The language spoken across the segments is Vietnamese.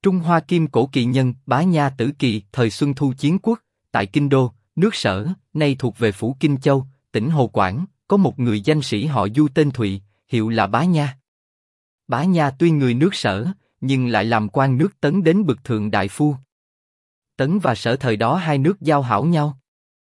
Trung Hoa Kim Cổ Kỳ Nhân, Bá Nha Tử Kỳ, thời Xuân Thu Chiến Quốc, tại Kinh Đô, nước Sở, nay thuộc về phủ Kinh Châu, tỉnh Hồ Quảng, có một người danh sĩ họ Du tên Thụy, hiệu là Bá Nha. Bá Nha tuy người nước Sở, nhưng lại làm quan nước Tấn đến bậc thượng đại phu. Tấn và Sở thời đó hai nước giao hảo nhau.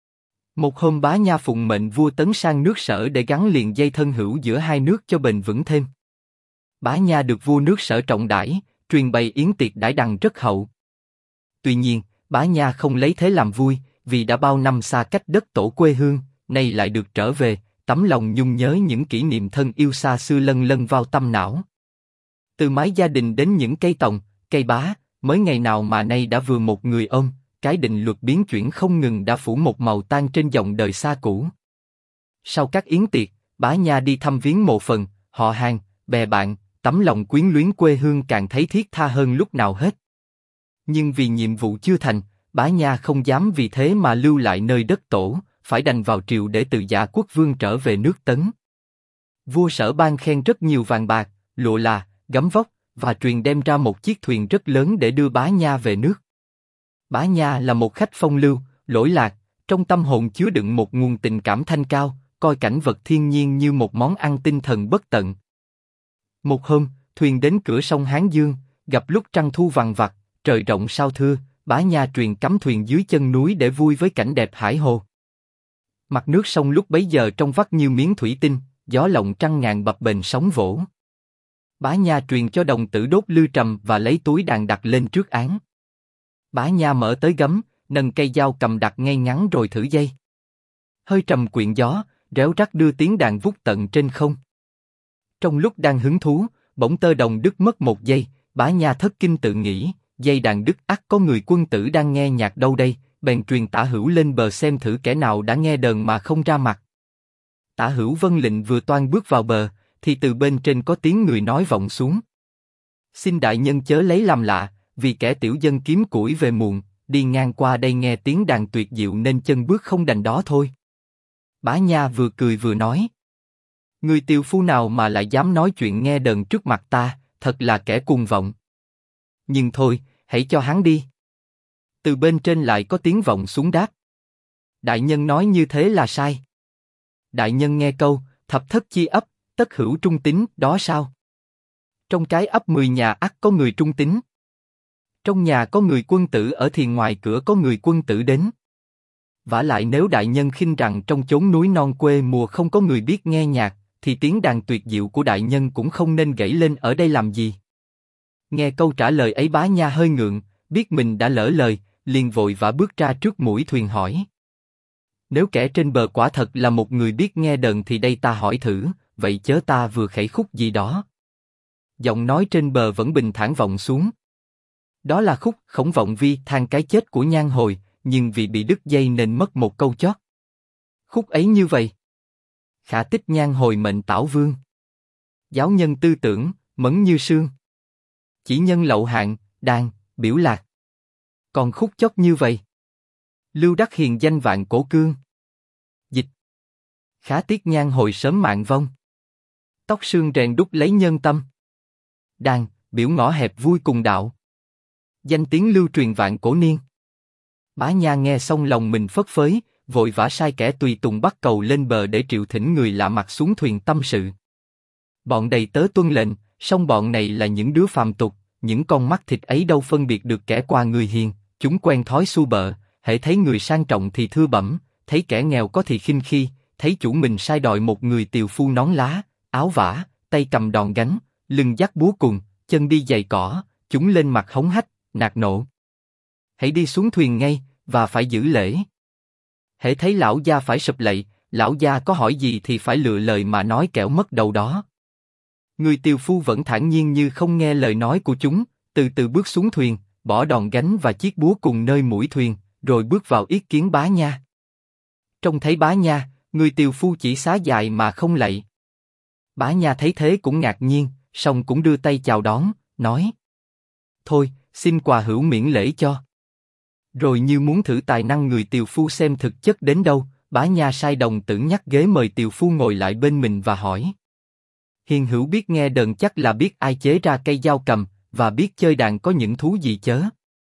Một hôm Bá Nha phụng mệnh vua Tấn sang nước Sở để gắn liền dây thân hữu giữa hai nước cho bền vững thêm. Bá Nha được vua nước Sở trọng đãi, truyền bày yến tiệc đãi đằng rất hậu. Tuy nhiên, Bá Nha không lấy thế làm vui, vì đã bao năm xa cách đất tổ quê hương, nay lại được trở về, tấm lòng nhung nhớ những kỷ niệm thân yêu xa xưa lân lân vào tâm não. Từ mái gia đình đến những cây tòng, cây bá, mới ngày nào mà nay đã vừa một người ôm, cái định luật biến chuyển không ngừng đã phủ một màu tan trên dòng đời xa cũ. Sau các yến tiệc, Bá Nha đi thăm viếng mộ phần, họ hàng, bè bạn, tấm lòng quyến luyến quê hương càng thấy thiết tha hơn lúc nào hết. Nhưng vì nhiệm vụ chưa thành, Bá Nha không dám vì thế mà lưu lại nơi đất tổ, phải đành vào triều để từ Dạ Quốc Vương trở về nước Tấn. Vua Sở ban khen rất nhiều vàng bạc, lụa là, gấm vóc, và truyền đem ra một chiếc thuyền rất lớn để đưa Bá Nha về nước. Bá Nha là một khách phong lưu, lỗi lạc, trong tâm hồn chứa đựng một nguồn tình cảm thanh cao, coi cảnh vật thiên nhiên như một món ăn tinh thần bất tận. Một hôm, thuyền đến cửa sông Hán Dương, gặp lúc trăng thu vằng vặc, trời rộng sao thưa, Bá Nha truyền cắm thuyền dưới chân núi để vui với cảnh đẹp hải hồ. Mặt nước sông lúc bấy giờ trong vắt như miếng thủy tinh, gió lộng trăng ngàn bập bềnh sóng vỗ. Bá Nha truyền cho đồng tử đốt lư trầm và lấy túi đàn đặt lên trước án. Bá Nha mở tới gấm, nâng cây dao cầm đặt ngay ngắn rồi thử dây. Hơi trầm quyện gió, réo rắt đưa tiếng đàn vút tận trên không. Trong lúc đang hứng thú, bỗng tơ đồng đứt mất một giây, Bá Nha thất kinh tự nghĩ, dây đàn đứt ắt có người quân tử đang nghe nhạc đâu đây, bèn truyền Tả Hữu lên bờ xem thử kẻ nào đã nghe đờn mà không ra mặt. Tả Hữu vâng lệnh vừa toan bước vào bờ, thì từ bên trên có tiếng người nói vọng xuống. Xin đại nhân chớ lấy làm lạ, vì kẻ tiểu dân kiếm củi về muộn, đi ngang qua đây nghe tiếng đàn tuyệt diệu nên chân bước không đành đó thôi. Bá Nha vừa cười vừa nói. Người tiều phu nào mà lại dám nói chuyện nghe đờn trước mặt ta, thật là kẻ cuồng vọng. Nhưng thôi, hãy cho hắn đi. Từ bên trên lại có tiếng vọng xuống đáp. Đại nhân nói như thế là sai. Đại nhân nghe câu, thập thất chi ấp, tất hữu trung tín, đó sao? Trong cái ấp 10 nhà ắt có người trung tín. Trong nhà có người quân tử ở thì ngoài cửa có người quân tử đến. Vả lại nếu đại nhân khinh rằng trong chốn núi non quê mùa không có người biết nghe nhạc, thì tiếng đàn tuyệt diệu của đại nhân cũng không nên gảy lên ở đây làm gì. Nghe câu trả lời ấy Bá Nha hơi ngượng, biết mình đã lỡ lời, liền vội vã bước ra trước mũi thuyền hỏi. Nếu kẻ trên bờ quả thật là một người biết nghe đờn thì đây ta hỏi thử, vậy chớ ta vừa khẩy khúc gì đó. Giọng nói trên bờ vẫn bình thản vọng xuống. Đó là khúc Khổng Vọng Vi than cái chết của Nhan Hồi, nhưng vì bị đứt dây nên mất một câu chót. Khúc ấy như vậy. Khả tích Nhan Hồi mệnh tảo vương. Giáo nhân tư tưởng, mẫn như sương. Chỉ nhân lậu hạng, đàn, biểu lạc. Còn khúc chót như vậy. Lưu đắc hiền danh vạn cổ cương. Dịch. Khả tiếc Nhan Hồi sớm mạng vong. Tóc sương rèn đúc lấy nhân tâm. Đàn, biểu ngõ hẹp vui cùng đạo. Danh tiếng lưu truyền vạn cổ niên. Bá Nha nghe xong lòng mình phất phới, vội vã sai kẻ tùy tùng bắt cầu lên bờ để triệu thỉnh người lạ mặt xuống thuyền tâm sự. Bọn đầy tớ tuân lệnh, song bọn này là những đứa phàm tục, những con mắt thịt ấy đâu phân biệt được kẻ qua người hiền, chúng quen thói xu bợ, hễ thấy người sang trọng thì thưa bẩm, thấy kẻ nghèo có thì khinh khi, thấy chủ mình sai đòi một người tiều phu nón lá, áo vả, tay cầm đòn gánh, lưng dắt búa cùng, chân đi giày cỏ, chúng lên mặt hống hách, nạt nộ. Hãy đi xuống thuyền ngay, và phải giữ lễ. Hễ thấy lão gia phải sụp lạy, lão gia có hỏi gì thì phải lựa lời mà nói kẻo mất đầu đó. Người tiều phu vẫn thản nhiên như không nghe lời nói của chúng, từ từ bước xuống thuyền, bỏ đòn gánh và chiếc búa cùng nơi mũi thuyền, rồi bước vào yết kiến Bá Nha. Trông thấy Bá Nha, người tiều phu chỉ xá dài mà không lạy. Bá Nha thấy thế cũng ngạc nhiên, song cũng đưa tay chào đón, nói: Thôi, xin quà hữu miễn lễ cho. Rồi như muốn thử tài năng người tiều phu xem thực chất đến đâu, Bá Nha sai đồng tử nhắc ghế mời tiều phu ngồi lại bên mình và hỏi: Hiền hữu biết nghe đờn chắc là biết ai chế ra cây dao cầm, và biết chơi đàn có những thú gì chớ?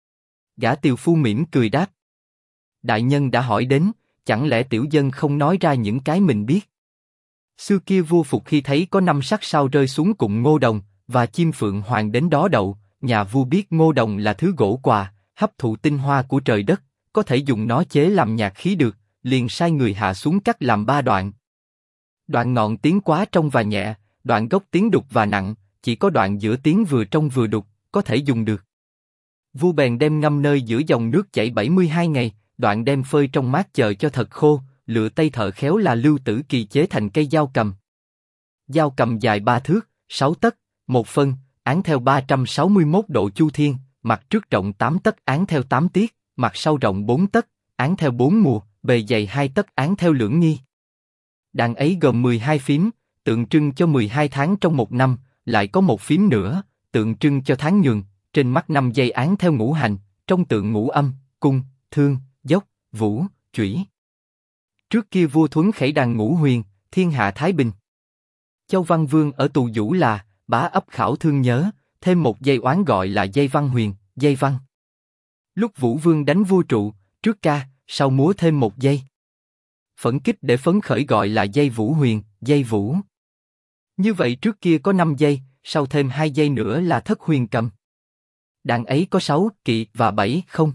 Gã tiều phu mỉm cười đáp. Đại nhân đã hỏi đến, chẳng lẽ tiểu dân không nói ra những cái mình biết? Xưa kia vua Phục khi thấy có 5 sắc sao rơi xuống cụm ngô đồng, và chim phượng hoàng đến đó đậu, nhà vua biết ngô đồng là thứ gỗ quà, hấp thụ tinh hoa của trời đất, có thể dùng nó chế làm nhạc khí được, liền sai người hạ xuống cắt làm 3 đoạn. Đoạn ngọn tiếng quá trong và nhẹ, đoạn gốc tiếng đục và nặng, chỉ có đoạn giữa tiếng vừa trong vừa đục, có thể dùng được. Vua bèn đem ngâm nơi giữa dòng nước chảy 72 ngày, đoạn đem phơi trong mát chờ cho thật khô, lựa tay thợ khéo là Lưu Tử Kỳ chế thành cây dao cầm. Dao cầm dài 3 thước, 6 tấc, 1 phân, án theo 361 độ chu thiên, mặt trước rộng 8 tấc án theo 8 tiết, mặt sau rộng 4 tấc, án theo 4 mùa, bề dày 2 tấc án theo lưỡng nghi. Đàn ấy gồm 12 phím, tượng trưng cho 12 tháng trong một năm, lại có một phím nữa, tượng trưng cho tháng nhường, trên mắt 5 dây án theo ngũ hành, trong tượng ngũ âm, cung, thương, dốc, vũ, chủy. Trước kia vua Thuấn khẩy đàn ngũ huyền, thiên hạ thái bình. Châu Văn Vương ở Tù Vũ là bá ấp khảo thương nhớ, thêm một dây oán gọi là dây văn huyền, dây văn. Lúc Vũ Vương đánh vua Trụ, trước ca, sau múa thêm một dây. Phẫn kích để phấn khởi gọi là dây vũ huyền, dây vũ. Như vậy trước kia có 5 dây, sau thêm 2 dây nữa là thất huyền cầm. Đàn ấy có 6 kỵ và 7 không.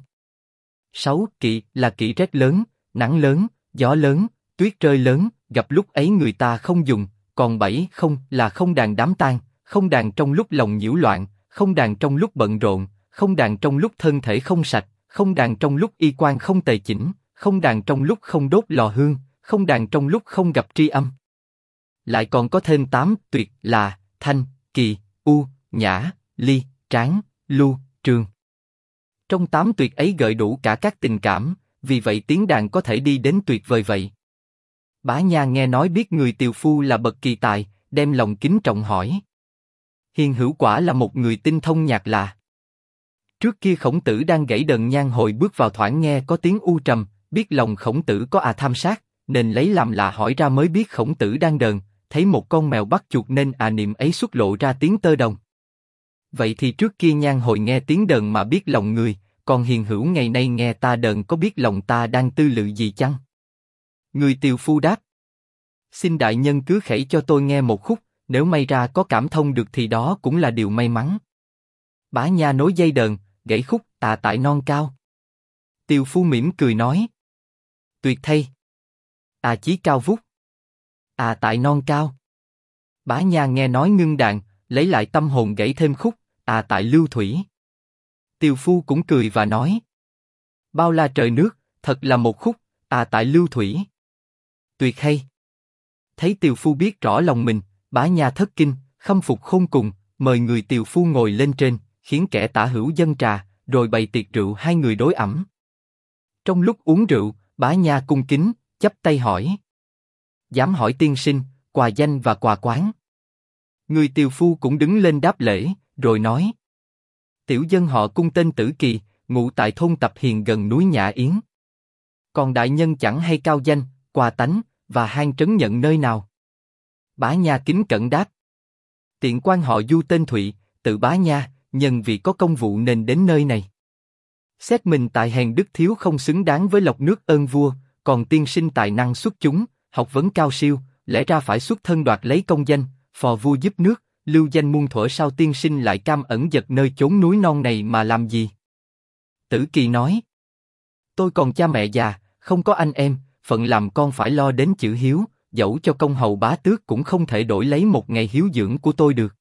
6 kỵ là kỵ rét lớn, nắng lớn, gió lớn, tuyết rơi lớn, gặp lúc ấy người ta không dùng, còn 7 không là không đàn đám tang, không đàn trong lúc lòng nhiễu loạn, không đàn trong lúc bận rộn, không đàn trong lúc thân thể không sạch, không đàn trong lúc y quan không tề chỉnh, không đàn trong lúc không đốt lò hương, không đàn trong lúc không gặp tri âm. Lại còn có thêm 8 tuyệt là thanh, kỳ, u, nhã, ly, tráng, lưu, trường. Trong 8 tuyệt ấy gợi đủ cả các tình cảm, vì vậy tiếng đàn có thể đi đến tuyệt vời vậy. Bá Nha nghe nói biết người tiều phu là bậc kỳ tài, đem lòng kính trọng hỏi. Hiền hữu quả là một người tinh thông nhạc lạ. Trước kia Khổng Tử đang gảy đờn nhang hồi bước vào thoảng nghe có tiếng u trầm, biết lòng Khổng Tử có tham sát, nên lấy làm lạ hỏi ra mới biết Khổng Tử đang đờn, thấy một con mèo bắt chuột nên niệm ấy xuất lộ ra tiếng tơ đồng. Vậy thì trước kia nhang hồi nghe tiếng đờn mà biết lòng người, còn hiền hữu ngày nay nghe ta đờn có biết lòng ta đang tư lự gì chăng? Người tiều phu đáp. Xin đại nhân cứ khẩy cho tôi nghe một khúc, nếu may ra có cảm thông được thì đó cũng là điều may mắn. Bá Nha nối dây đờn, gãy khúc tại non cao. Tiều phu mỉm cười nói. Tuyệt thay. Chí cao vút. Tại non cao. Bá Nha nghe nói ngưng đàn, lấy lại tâm hồn gãy thêm khúc, tại lưu thủy. Tiều phu cũng cười và nói. Bao la trời nước, thật là một khúc, tại lưu thủy. Tuyệt hay. Thấy tiều phu biết rõ lòng mình, Bá Nha thất kinh, khâm phục khôn cùng, mời người tiều phu ngồi lên trên, khiến kẻ tả hữu dâng trà, rồi bày tiệc rượu hai người đối ẩm. Trong lúc uống rượu, Bá Nha cung kính, chắp tay hỏi. Dám hỏi tiên sinh, quà danh và quà quán. Người tiều phu cũng đứng lên đáp lễ, rồi nói. Tiểu dân họ Cung tên Tử Kỳ, ngụ tại thôn Tập Hiền gần núi Nhã Yến. Còn đại nhân chẳng hay cao danh, quà tánh, và hang trấn nhận nơi nào? Bá Nha kính cẩn đáp. Tiện quan họ Du tên Thụy, tự Bá Nha, nhân vì có công vụ nên đến nơi này. Xét mình tại hèn đức thiếu không xứng đáng với lộc nước ơn vua, còn tiên sinh tài năng xuất chúng, học vấn cao siêu, lẽ ra phải xuất thân đoạt lấy công danh, phò vua giúp nước, lưu danh muôn thuở, sao tiên sinh lại cam ẩn giật nơi chốn núi non này mà làm gì? Tử Kỳ nói. Tôi còn cha mẹ già, không có anh em, phận làm con phải lo đến chữ hiếu, dẫu cho công hầu bá tước cũng không thể đổi lấy một ngày hiếu dưỡng của tôi được.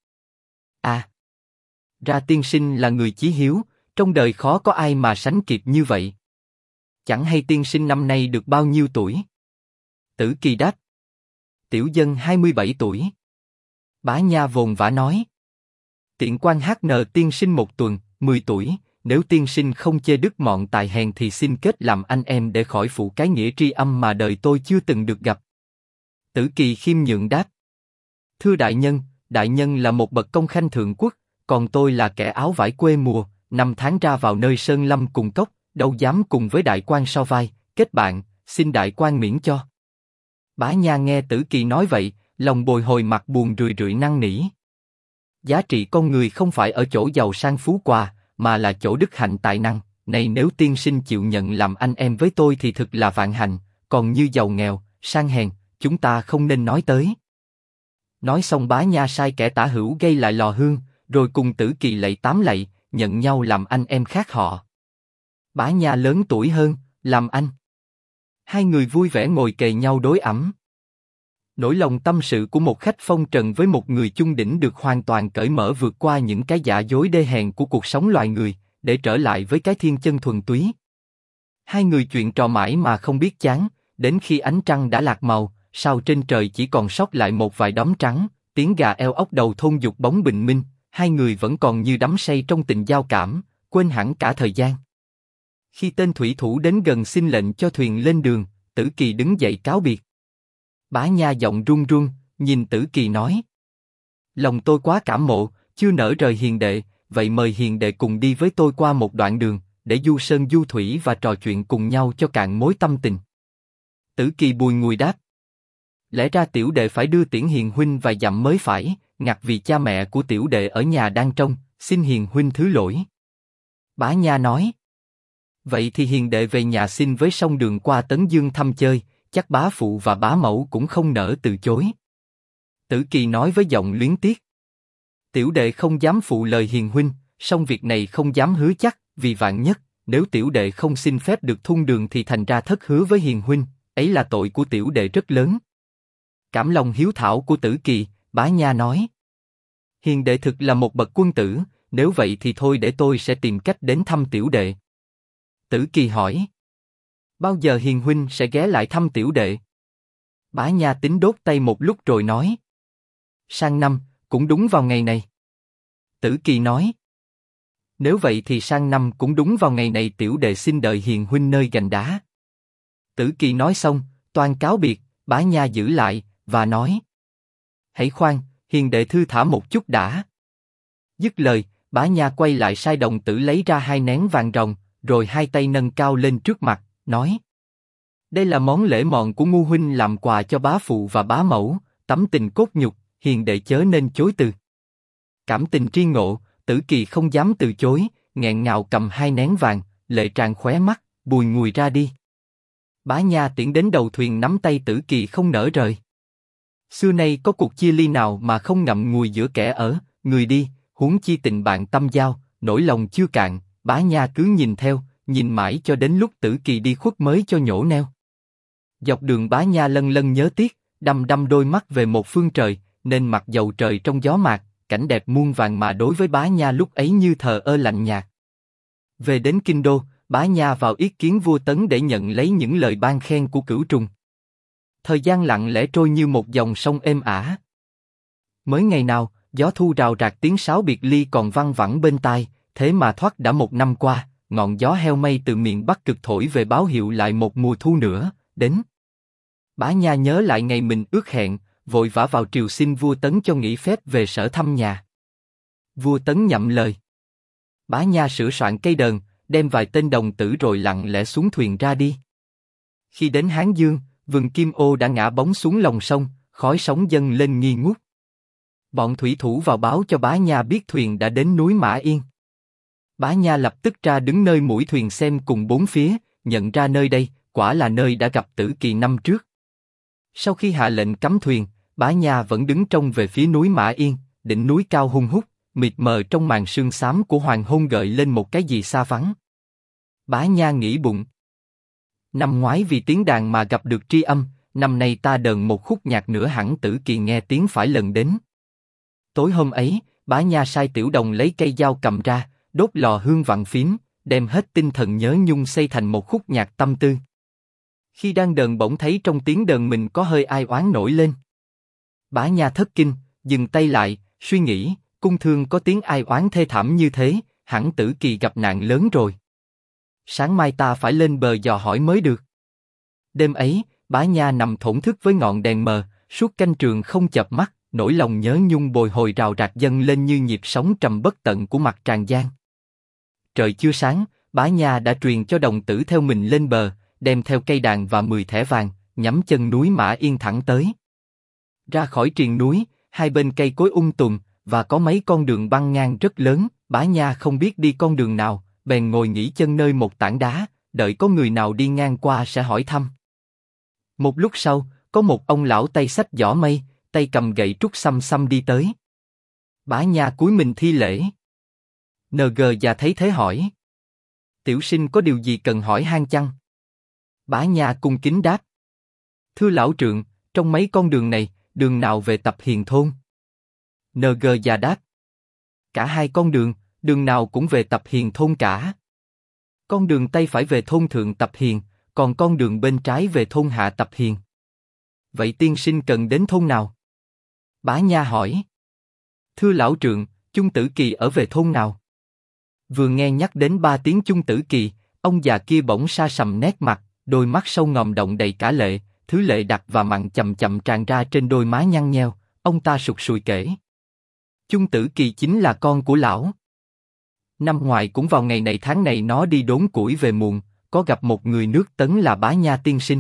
Ra tiên sinh là người chí hiếu, trong đời khó có ai mà sánh kịp như vậy. Chẳng hay tiên sinh năm nay được bao nhiêu tuổi? Tử Kỳ đáp. Tiểu dân 27 tuổi. Bá Nha vồn vã nói. Tiện quan HN tiên sinh một tuần, 10 tuổi, nếu tiên sinh không chê đức mọn tài hèn thì xin kết làm anh em để khỏi phụ cái nghĩa tri âm mà đời tôi chưa từng được gặp. Tử Kỳ khiêm nhượng đáp. Thưa đại nhân là một bậc công khanh thượng quốc, còn tôi là kẻ áo vải quê mùa, năm tháng ra vào nơi sơn lâm cùng cốc, đâu dám cùng với đại quan so vai, kết bạn, xin đại quan miễn cho. Bá Nha nghe Tử Kỳ nói vậy, lòng bồi hồi mặt buồn rười rượi năn nỉ. Giá trị con người không phải ở chỗ giàu sang phú quý, mà là chỗ đức hạnh tài năng. Này nếu tiên sinh chịu nhận làm anh em với tôi thì thực là vạn hạnh, còn như giàu nghèo, sang hèn, chúng ta không nên nói tới. Nói xong Bá Nha sai kẻ tả hữu gây lại lò hương, rồi cùng Tử Kỳ lạy 8 lạy, nhận nhau làm anh em khác họ. Bá Nha lớn tuổi hơn, làm anh. Hai người vui vẻ ngồi kề nhau đối ẩm. Nỗi lòng tâm sự của một khách phong trần với một người chung đỉnh được hoàn toàn cởi mở vượt qua những cái giả dối đê hèn của cuộc sống loài người, để trở lại với cái thiên chân thuần túy. Hai người chuyện trò mãi mà không biết chán, đến khi ánh trăng đã lạc màu, sao trên trời chỉ còn sót lại một vài đốm trắng, tiếng gà eo ốc đầu thôn dục bóng bình minh, hai người vẫn còn như đắm say trong tình giao cảm, quên hẳn cả thời gian. Khi tên thủy thủ đến gần xin lệnh cho thuyền lên đường, Tử Kỳ đứng dậy cáo biệt. Bá Nha giọng run run, nhìn Tử Kỳ nói: lòng tôi quá cảm mộ, chưa nỡ rời hiền đệ, vậy mời hiền đệ cùng đi với tôi qua một đoạn đường, để du sơn du thủy và trò chuyện cùng nhau cho cạn mối tâm tình. Tử Kỳ bùi ngùi đáp: lẽ ra tiểu đệ phải đưa tiễn hiền huynh vài dặm mới phải, ngặt vì cha mẹ của tiểu đệ ở nhà đang trông, xin hiền huynh thứ lỗi. Bá Nha nói: vậy thì hiền đệ về nhà xin với sông đường qua Tấn Dương thăm chơi, chắc bá phụ và bá mẫu cũng không nỡ từ chối. Tử Kỳ nói với giọng luyến tiếc: tiểu đệ không dám phụ lời hiền huynh, song việc này không dám hứa chắc, vì vạn nhất, nếu tiểu đệ không xin phép được thung đường thì thành ra thất hứa với hiền huynh, ấy là tội của tiểu đệ rất lớn. Cảm lòng hiếu thảo của Tử Kỳ, Bá Nha nói: hiền đệ thực là một bậc quân tử, nếu vậy thì thôi để tôi sẽ tìm cách đến thăm tiểu đệ. Tử Kỳ hỏi: bao giờ hiền huynh sẽ ghé lại thăm tiểu đệ? Bá Nha tính đốt tay một lúc rồi nói: sang năm, cũng đúng vào ngày này. Tử Kỳ nói: nếu vậy thì sang năm cũng đúng vào ngày này tiểu đệ xin đợi hiền huynh nơi gành đá. Tử Kỳ nói xong, toan cáo biệt, Bá Nha giữ lại, và nói: hãy khoan, hiền đệ thư thả một chút đã. Dứt lời, Bá Nha quay lại sai đồng tử lấy ra 2 nén vàng ròng, rồi hai tay nâng cao lên trước mặt, nói: đây là món lễ mọn của ngu huynh làm quà cho bá phụ và bá mẫu, tấm tình cốt nhục, hiền đệ chớ nên chối từ. Cảm tình tri ngộ, Tử Kỳ không dám từ chối, nghẹn ngào cầm 2 nén vàng, lệ tràn khóe mắt, bùi ngùi ra đi. Bá Nha tiễn đến đầu thuyền nắm tay Tử Kỳ không nỡ rời. Xưa nay có cuộc chia ly nào mà không ngậm ngùi giữa kẻ ở, người đi, huống chi tình bạn tâm giao, nỗi lòng chưa cạn, Bá Nha cứ nhìn theo, nhìn mãi cho đến lúc Tử Kỳ đi khuất mới cho nhổ neo. Dọc đường Bá Nha lân lân nhớ tiếc, đăm đăm đôi mắt về một phương trời, nên mặc dầu trời trong gió mát, cảnh đẹp muôn vàn mà đối với Bá Nha lúc ấy như thờ ơ lạnh nhạt. Về đến kinh đô, Bá Nha vào yết kiến vua Tấn để nhận lấy những lời ban khen của Cửu Trùng. Thời gian lặng lẽ trôi như một dòng sông êm ả. Mới ngày nào, gió thu rào rạc tiếng sáo biệt ly còn văng vẳng bên tai, thế mà thoát đã 1 năm qua, ngọn gió heo mây từ miền Bắc cực thổi về báo hiệu lại một mùa thu nữa đến. Bá Nha nhớ lại ngày mình ước hẹn, vội vã vào triều xin vua Tấn cho nghỉ phép về sở thăm nhà. Vua Tấn nhậm lời. Bá Nha sửa soạn cây đờn, đem vài tên đồng tử rồi lặng lẽ xuống thuyền ra đi. Khi đến Hán Dương, vườn kim ô đã ngã bóng xuống lòng sông, khói sóng dâng lên nghi ngút. Bọn thủy thủ vào báo cho Bá Nha biết thuyền đã đến núi Mã Yên. Bá Nha lập tức ra đứng nơi mũi thuyền xem cùng bốn phía, nhận ra nơi đây quả là nơi đã gặp Tử Kỳ năm trước. Sau khi hạ lệnh cấm thuyền, Bá Nha vẫn đứng trông về phía núi Mã Yên, đỉnh núi cao hun hút, mịt mờ trong màn sương xám của hoàng hôn gợi lên một cái gì xa vắng. Bá Nha nghĩ bụng: năm ngoái vì tiếng đàn mà gặp được tri âm, năm nay ta đờn một khúc nhạc nữa hẳn Tử Kỳ nghe tiếng phải lần đến. Tối hôm ấy, Bá Nha sai Tiểu Đồng lấy cây dao cầm ra, đốt lò hương vặn phím, đem hết tinh thần nhớ nhung xây thành một khúc nhạc tâm tư. Khi đang đờn bỗng thấy trong tiếng đờn mình có hơi ai oán nổi lên. Bá Nha thất kinh, dừng tay lại, suy nghĩ, cung thương có tiếng ai oán thê thảm như thế, hẳn Tử Kỳ gặp nạn lớn rồi. Sáng mai ta phải lên bờ dò hỏi mới được. Đêm ấy, Bá Nha nằm thổn thức với ngọn đèn mờ, suốt canh trường không chợp mắt, nỗi lòng nhớ nhung bồi hồi rào rạc dâng lên như nhịp sóng trầm bất tận của mặt Tràng Giang. Trời chưa sáng, Bá Nha đã truyền cho đồng tử theo mình lên bờ, đem theo cây đàn và 10 thẻ vàng, nhắm chân núi Mã Yên thẳng tới. Ra khỏi triền núi, hai bên cây cối tùm, và có mấy con đường băng ngang rất lớn. Bá Nha không biết đi con đường nào, bèn ngồi nghỉ chân nơi một tảng đá, đợi có người nào đi ngang qua sẽ hỏi thăm. Một lúc sau, có một ông lão tay xách giỏ mây, tay cầm gậy trúc xăm xăm đi tới. Bá Nha cúi mình thi lễ. NG già thấy thế hỏi: tiểu sinh có điều gì cần hỏi han chăng? Bá Nha cung kính đáp: thưa lão trượng, trong mấy con đường này, đường nào về Tập Hiền thôn? NG già đáp: cả hai con đường, đường nào cũng về Tập Hiền thôn cả. Con đường tay phải về thôn Thượng Tập Hiền, còn con đường bên trái về thôn Hạ Tập Hiền. Vậy tiên sinh cần đến thôn nào? Bá Nha hỏi. Thưa lão trượng, Chung Tử Kỳ ở về thôn nào? Vừa nghe nhắc đến 3 tiếng Chung Tử Kỳ, ông già kia bỗng sa sầm nét mặt, đôi mắt sâu ngòm động đầy cả lệ, thứ lệ đặc và mặn chậm chậm tràn ra trên đôi má nhăn nheo. Ông ta sụt sùi kể: Chung Tử Kỳ chính là con của lão. Năm ngoái cũng vào ngày này tháng này nó đi đốn củi về muộn, có gặp một người nước Tấn là Bá Nha tiên sinh.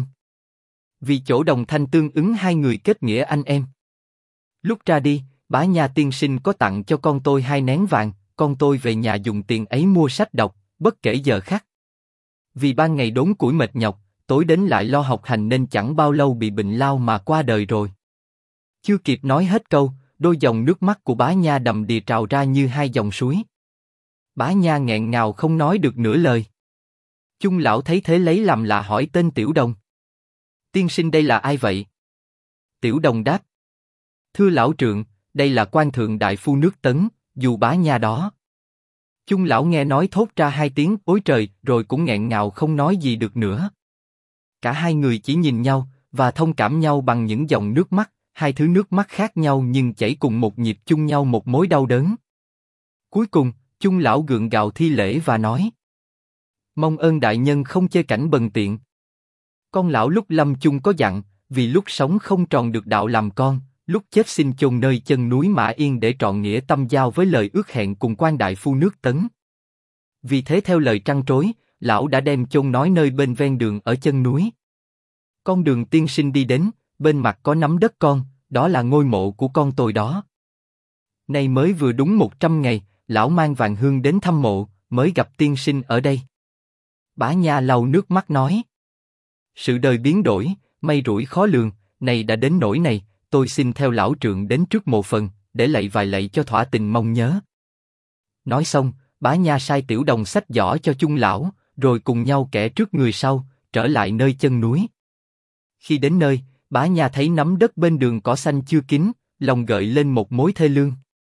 Vì chỗ đồng thanh tương ứng hai người kết nghĩa anh em. Lúc ra đi, Bá Nha tiên sinh có tặng cho con tôi 2 nén vàng, con tôi về nhà dùng tiền ấy mua sách đọc, bất kể giờ khắc. Vì ban ngày đốn củi mệt nhọc, tối đến lại lo học hành nên chẳng bao lâu bị bệnh lao mà qua đời rồi. Chưa kịp nói hết câu, đôi dòng nước mắt của Bá Nha đầm đìa trào ra như 2 dòng suối. Bá Nha nghẹn ngào không nói được nửa lời. Chung lão thấy thế lấy làm lạ hỏi tên Tiểu Đồng: tiên sinh đây là ai vậy? Tiểu Đồng đáp: thưa lão trượng, đây là quan thượng đại phu nước Tấn, Dù Bá Nha đó. Chung lão nghe nói thốt ra 2 tiếng ối trời, rồi cũng nghẹn ngào không nói gì được nữa. Cả hai người chỉ nhìn nhau và thông cảm nhau bằng những dòng nước mắt, 2 thứ nước mắt khác nhau nhưng chảy cùng một nhịp, chung nhau một mối đau đớn. Cuối cùng, Chung lão gượng gạo thi lễ và nói: mong ơn đại nhân không chê cảnh bần tiện. Con lão lúc lâm chung có dặn, vì lúc sống không tròn được đạo làm con, lúc chết xin chôn nơi chân núi Mã Yên để trọn nghĩa tâm giao với lời ước hẹn cùng quan đại phu nước Tấn. Vì thế theo lời trăn trối, lão đã đem chôn nói nơi bên ven đường ở chân núi. Con đường tiên sinh đi đến, bên mặt có nắm đất con, đó là ngôi mộ của con tôi đó. Nay mới vừa đúng 100 ngày, lão mang vàng hương đến thăm mộ, mới gặp tiên sinh ở đây. Bá Nha lau nước mắt nói: sự đời biến đổi, may rủi khó lường, này đã đến nỗi này, tôi xin theo lão trượng đến trước mộ phần, để lạy vài lạy cho thỏa tình mong nhớ. Nói xong, Bá Nha sai Tiểu Đồng xách giỏ cho Chung lão, rồi cùng nhau kẻ trước người sau, trở lại nơi chân núi. Khi đến nơi, Bá Nha thấy nắm đất bên đường cỏ xanh chưa kín, lòng gợi lên một mối thê lương.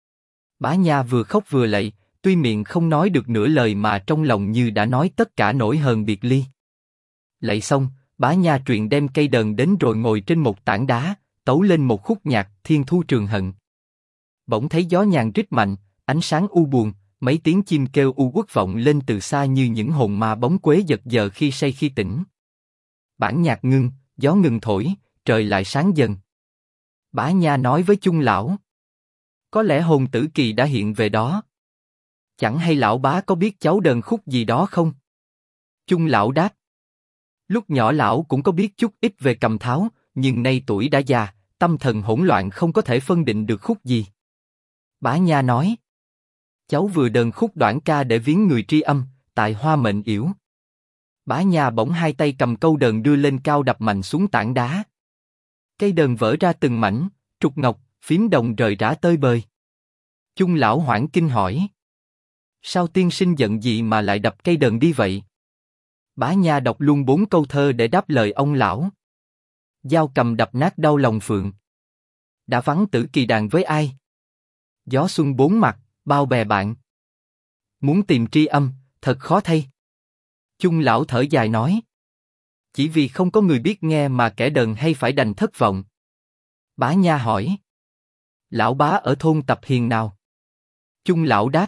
Bá Nha vừa khóc vừa lạy, tuy miệng không nói được nửa lời mà trong lòng như đã nói tất cả nỗi hờn biệt ly. Lạy xong, Bá Nha truyền đem cây đờn đến rồi ngồi trên một tảng đá, tấu lên một khúc nhạc Thiên Thu Trường Hận. Bỗng thấy gió nhàn rít mạnh, ánh sáng u buồn, mấy tiếng chim kêu u uất vọng lên từ xa như những hồn ma bóng quế giật giờ khi say khi tỉnh. Bản nhạc ngưng, gió ngừng thổi, trời lại sáng dần. Bá Nha nói với Chung lão: có lẽ hồn tử kỳ đã hiện về đó. Chẳng hay lão bá có biết cháu đờn khúc gì đó không? Chung lão đáp: lúc nhỏ lão cũng có biết chút ít về cầm tháo, nhưng nay tuổi đã già, tâm thần hỗn loạn không có thể phân định được khúc gì. Bá Nha nói: cháu vừa đờn khúc Đoản Ca để viếng người tri âm, tại hoa mệnh yểu. Bá Nha bỗng 2 tay cầm câu đờn đưa lên cao đập mạnh xuống tảng đá. Cây đờn vỡ ra từng mảnh, trục ngọc, phím đồng rời rã tơi bời. Chung lão hoảng kinh hỏi: sao tiên sinh giận gì mà lại đập cây đờn đi vậy? Bá Nha đọc luôn 4 câu thơ để đáp lời ông lão: dao cầm đập nát đau lòng phượng, đã vắng tử kỳ đàn với ai? Gió xuân 4 mặt, bao bè bạn, muốn tìm tri âm, thật khó thay. Chung lão thở dài nói: chỉ vì không có người biết nghe mà kẻ đờn hay phải đành thất vọng. Bá Nha hỏi: lão bá ở thôn Tập Hiền nào? Chung lão đáp: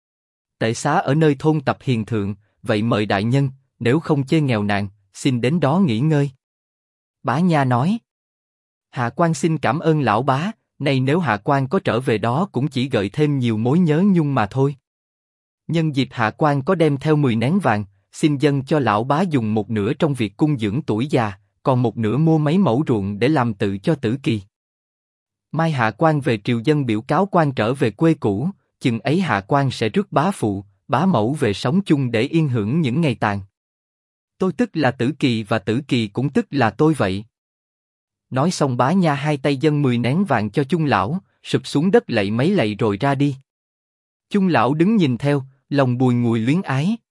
tệ xá ở nơi thôn Tập Hiền thượng, vậy mời đại nhân, nếu không chê nghèo nàn, xin đến đó nghỉ ngơi. Bá Nha nói: hạ quan xin cảm ơn lão bá, nay nếu hạ quan có trở về đó cũng chỉ gợi thêm nhiều mối nhớ nhung mà thôi. Nhân dịp hạ quan có đem theo 10 nén vàng, xin dâng cho lão bá dùng một nửa trong việc cung dưỡng tuổi già, còn một nửa mua mấy mẫu ruộng để làm tự cho tử kỳ. Mai Hạ Quan về triều dân biểu cáo quan trở về quê cũ, chừng ấy Hạ Quan sẽ rước bá phụ, bá mẫu về sống chung để yên hưởng những ngày tàn. Tôi tức là Tử Kỳ và Tử Kỳ cũng tức là tôi vậy. Nói xong Bá Nha hai tay dâng 10 nén vàng cho Chung lão, sụp xuống đất lạy mấy lạy rồi ra đi. Chung lão đứng nhìn theo, lòng bùi ngùi luyến ái,